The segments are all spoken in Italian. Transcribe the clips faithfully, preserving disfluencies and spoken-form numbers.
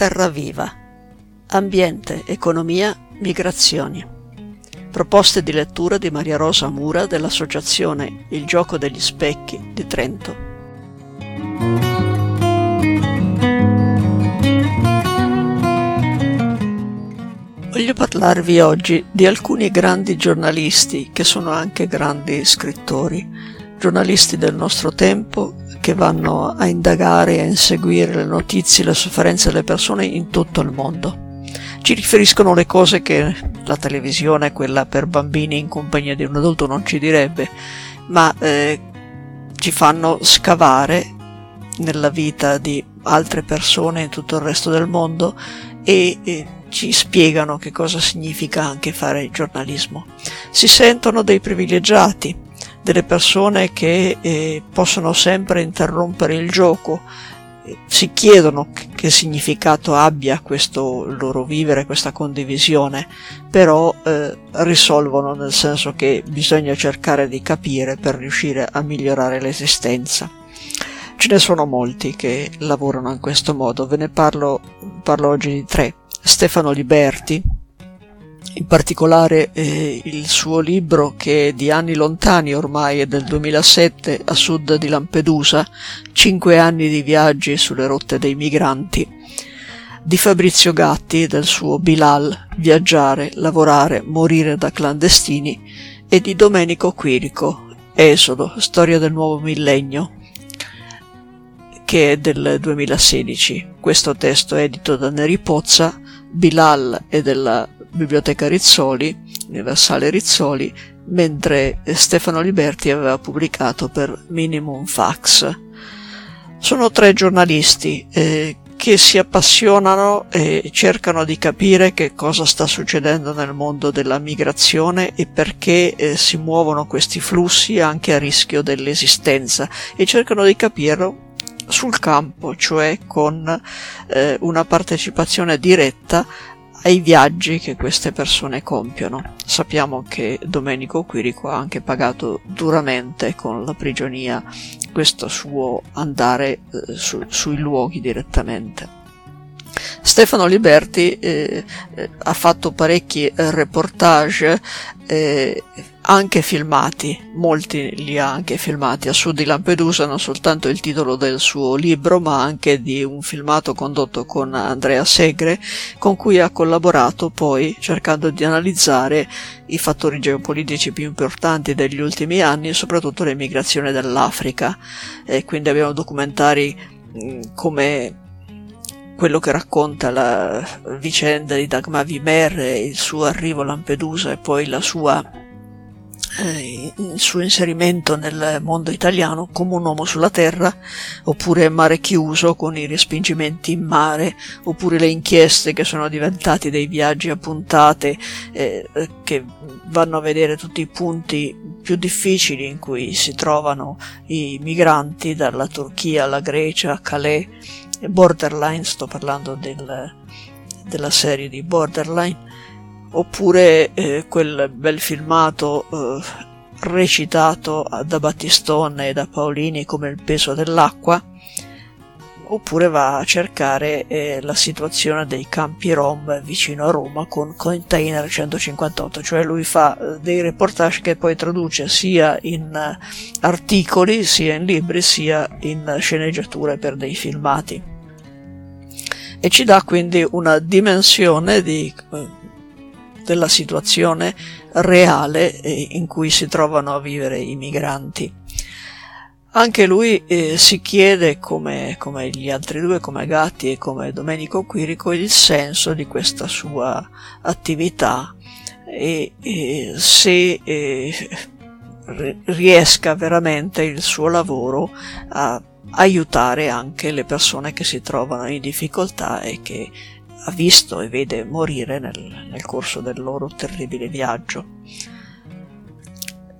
terra viva. Ambiente, economia, migrazioni. Proposte di lettura di Maria Rosa Mura dell'associazione Il Gioco degli Specchi di Trento. Voglio parlarvi oggi di alcuni grandi giornalisti che sono anche grandi scrittori, giornalisti del nostro tempo che vanno a indagare e a inseguire le notizie e le sofferenze delle persone in tutto il mondo. Ci riferiscono alle cose che la televisione, quella per bambini in compagnia di un adulto, non ci direbbe, ma eh, ci fanno scavare nella vita di altre persone in tutto il resto del mondo e, e ci spiegano che cosa significa anche fare giornalismo. Si sentono dei privilegiati, delle persone che eh, possono sempre interrompere il gioco, si chiedono che, che significato abbia questo loro vivere, questa condivisione, però eh, risolvono, nel senso che bisogna cercare di capire per riuscire a migliorare l'esistenza. Ce ne sono molti che lavorano in questo modo, ve ne parlo, parlo oggi di tre. Stefano Liberti, in particolare eh, il suo libro, che è di anni lontani ormai, è del duemilasette, a sud di Lampedusa, cinque anni di viaggi sulle rotte dei migranti, di Fabrizio Gatti, del suo Bilal, Viaggiare, lavorare, morire da clandestini, e di Domenico Quirico, Esodo, storia del nuovo millennio, che è del duemilasedici. Questo testo è edito da Neri Pozza. Bilal è della Biblioteca Rizzoli, Universale Rizzoli, mentre Stefano Liberti aveva pubblicato per Minimum Fax. Sono tre giornalisti eh, che si appassionano e cercano di capire che cosa sta succedendo nel mondo della migrazione e perché eh, si muovono questi flussi anche a rischio dell'esistenza, e cercano di capirlo sul campo, cioè con eh, una partecipazione diretta ai viaggi che queste persone compiono. Sappiamo che Domenico Quirico ha anche pagato duramente con la prigionia questo suo andare eh, su, sui luoghi direttamente. Stefano Liberti eh, eh, ha fatto parecchi reportage, eh, anche filmati, molti li ha anche filmati a sud di Lampedusa, non soltanto il titolo del suo libro, ma anche di un filmato condotto con Andrea Segre, con cui ha collaborato poi cercando di analizzare i fattori geopolitici più importanti degli ultimi anni e soprattutto le migrazioni dell'Africa. E quindi abbiamo documentari mh, come quello che racconta la vicenda di Dagmar Vimer, il suo arrivo a Lampedusa e poi la sua, eh, il suo inserimento nel mondo italiano come un uomo sulla terra, oppure Mare Chiuso con i respingimenti in mare, oppure le inchieste che sono diventati dei viaggi a puntate eh, che vanno a vedere tutti i punti più difficili in cui si trovano i migranti, dalla Turchia alla Grecia, a Calais, Borderline, sto parlando del, della serie di Borderline, oppure eh, quel bel filmato eh, recitato da Battistone e da Paolini come Il peso dell'acqua, oppure va a cercare eh, la situazione dei campi Rom vicino a Roma con Container centocinquantotto, cioè lui fa eh, dei reportage che poi traduce sia in eh, articoli, sia in libri, sia in sceneggiature per dei filmati, e ci dà quindi una dimensione di, eh, della situazione reale eh, in cui si trovano a vivere i migranti. Anche lui eh, si chiede, come, come gli altri due, come Gatti e come Domenico Quirico, il senso di questa sua attività e, e se eh, riesca veramente il suo lavoro a aiutare anche le persone che si trovano in difficoltà e che ha visto e vede morire nel, nel corso del loro terribile viaggio.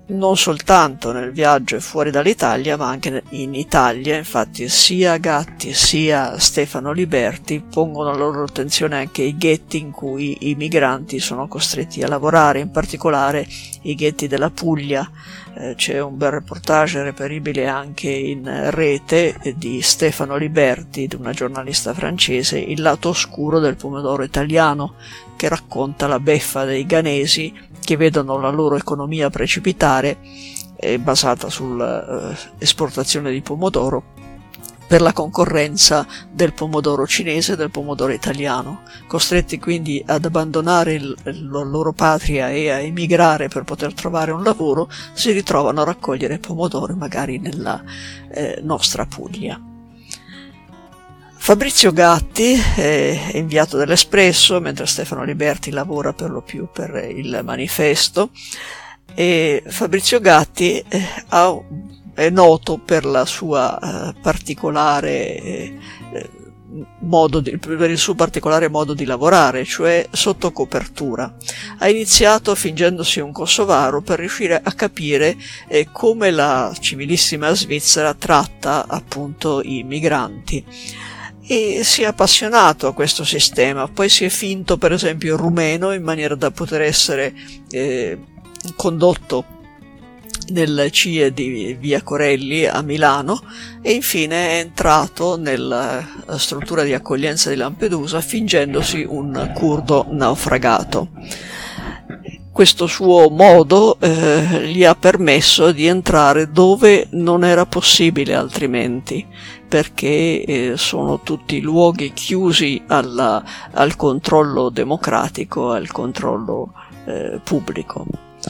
non soltanto nel viaggio e fuori dall'Italia, ma anche in Italia. Infatti sia Gatti sia Stefano Liberti pongono la loro attenzione anche ai ghetti in cui i migranti sono costretti a lavorare, in particolare i ghetti della Puglia. Eh, c'è un bel reportage reperibile anche in rete di Stefano Liberti, di una giornalista francese, Il lato oscuro del pomodoro italiano, che racconta la beffa dei ghanesi che vedono la loro economia precipitare, eh, basata sull'esportazione di pomodoro, per la concorrenza del pomodoro cinese e del pomodoro italiano. Costretti quindi ad abbandonare il, la loro patria e a emigrare per poter trovare un lavoro, si ritrovano a raccogliere pomodori magari nella eh, nostra Puglia. Fabrizio Gatti è inviato dell'Espresso, mentre Stefano Liberti lavora per lo più per il Manifesto, e Fabrizio Gatti ha, è noto per la sua uh, particolare eh, modo di, per il suo particolare modo di lavorare, cioè sotto copertura. Ha iniziato fingendosi un kosovaro per riuscire a capire eh, come la civilissima Svizzera tratta appunto i migranti. E si è appassionato a questo sistema, poi si è finto per esempio rumeno in maniera da poter essere eh, condotto nel C I E di via Corelli a Milano, e infine è entrato nella struttura di accoglienza di Lampedusa fingendosi un curdo naufragato. Questo suo modo eh, gli ha permesso di entrare dove non era possibile altrimenti, perché eh, sono tutti luoghi chiusi alla, al controllo democratico, al controllo eh, pubblico.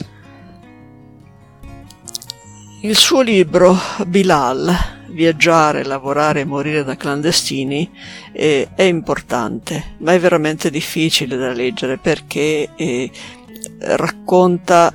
Il suo libro Bilal, Viaggiare, lavorare e morire da clandestini, eh, è importante, ma è veramente difficile da leggere perché eh, racconta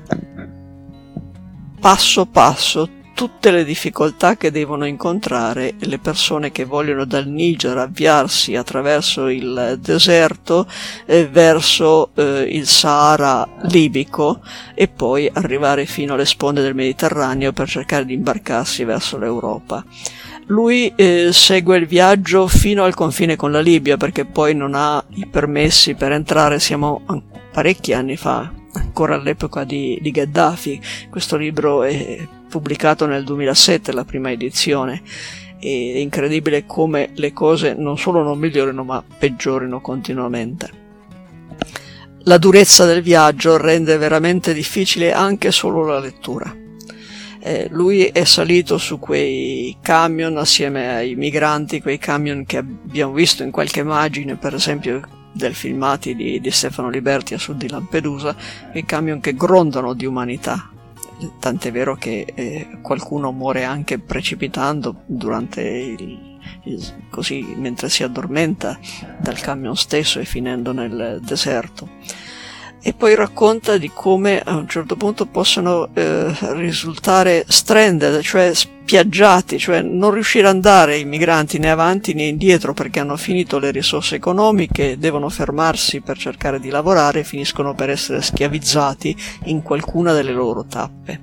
passo passo tutte le difficoltà che devono incontrare le persone che vogliono dal Niger avviarsi attraverso il deserto eh, verso eh, il Sahara libico e poi arrivare fino alle sponde del Mediterraneo per cercare di imbarcarsi verso l'Europa. Lui eh, segue il viaggio fino al confine con la Libia, perché poi non ha i permessi per entrare. Siamo parecchi anni fa, ancora all'epoca di, di Gheddafi. Questo libro è pubblicato nel duemilasette, la prima edizione. È incredibile come le cose non solo non migliorino ma peggiorino continuamente. La durezza del viaggio rende veramente difficile anche solo la lettura. Eh, lui è salito su quei camion assieme ai migranti, quei camion che abbiamo visto in qualche immagine, per esempio del filmati di, di Stefano Liberti a sud di Lampedusa, quei camion che grondano di umanità. Tant'è vero che eh, qualcuno muore anche precipitando durante il, il, così mentre si addormenta dal camion stesso e finendo nel deserto. E poi racconta di come a un certo punto possono eh, risultare stranded, cioè spiaggiati, cioè non riuscire ad andare i migranti né avanti né indietro perché hanno finito le risorse economiche, devono fermarsi per cercare di lavorare e finiscono per essere schiavizzati in qualcuna delle loro tappe.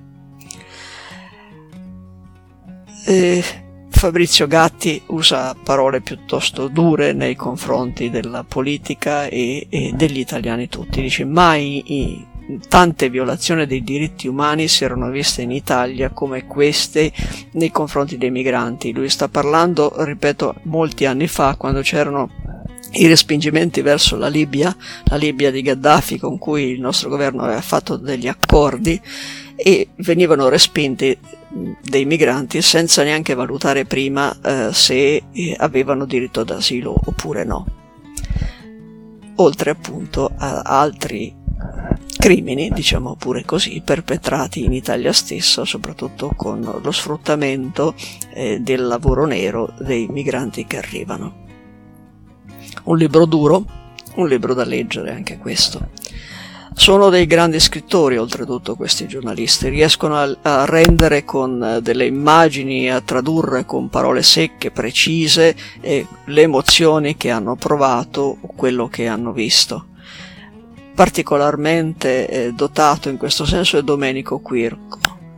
E Fabrizio Gatti usa parole piuttosto dure nei confronti della politica e, e degli italiani tutti. Dice: mai i, tante violazioni dei diritti umani si erano viste in Italia come queste nei confronti dei migranti. Lui sta parlando, ripeto, molti anni fa, quando c'erano i respingimenti verso la Libia, la Libia di Gheddafi, con cui il nostro governo aveva fatto degli accordi, e venivano respinti dei migranti senza neanche valutare prima eh, se eh, avevano diritto d'asilo oppure no, oltre appunto a altri crimini, diciamo pure così, perpetrati in Italia stessa, soprattutto con lo sfruttamento eh, del lavoro nero dei migranti che arrivano. Un libro duro, un libro da leggere anche questo. Sono dei grandi scrittori, oltretutto, questi giornalisti. Riescono a, a rendere con delle immagini, a tradurre con parole secche, precise, eh, le emozioni che hanno provato o quello che hanno visto. Particolarmente eh, dotato in questo senso è Domenico Quirco.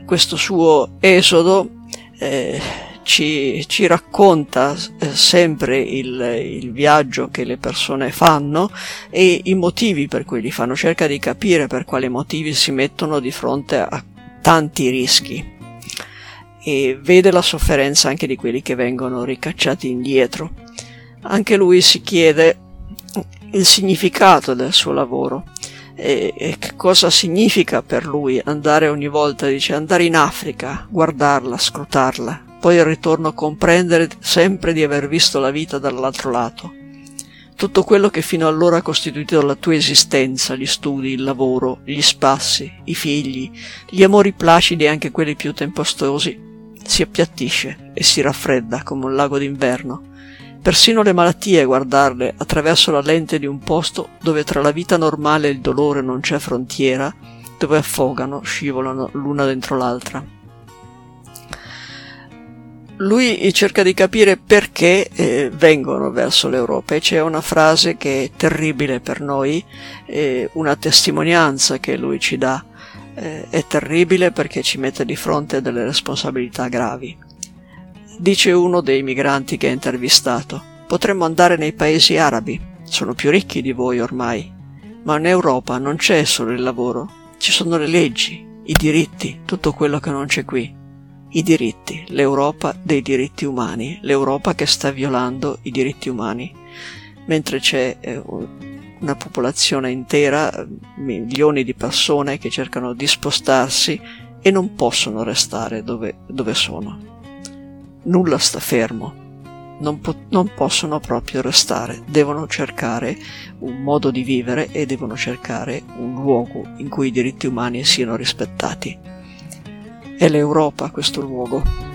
questo suo esodo eh, ci, ci racconta eh, sempre il, il viaggio che le persone fanno e i motivi per cui li fanno, cerca di capire per quali motivi si mettono di fronte a tanti rischi e vede la sofferenza anche di quelli che vengono ricacciati indietro. Anche lui si chiede il significato del suo lavoro e, e che cosa significa per lui andare ogni volta, dice, andare in Africa, guardarla, scrutarla, poi al ritorno comprendere sempre di aver visto la vita dall'altro lato. Tutto quello che fino allora ha costituito la tua esistenza, gli studi, il lavoro, gli spassi, i figli, gli amori placidi e anche quelli più tempestosi, si appiattisce e si raffredda come un lago d'inverno. Persino le malattie, guardarle attraverso la lente di un posto dove tra la vita normale e il dolore non c'è frontiera, dove affogano, scivolano l'una dentro l'altra. Lui cerca di capire perché eh, vengono verso l'Europa e c'è una frase che è terribile per noi, eh, una testimonianza che lui ci dà, eh, è terribile perché ci mette di fronte a delle responsabilità gravi. Dice uno dei migranti che ha intervistato: potremmo andare nei paesi arabi, sono più ricchi di voi ormai, ma in Europa non c'è solo il lavoro, ci sono le leggi, i diritti, tutto quello che non c'è qui. I diritti, l'Europa dei diritti umani, l'Europa che sta violando i diritti umani, mentre c'è eh, una popolazione intera, milioni di persone che cercano di spostarsi e non possono restare dove, dove sono. Nulla sta fermo, non, po- non possono proprio restare, devono cercare un modo di vivere e devono cercare un luogo in cui i diritti umani siano rispettati. È l'Europa questo luogo.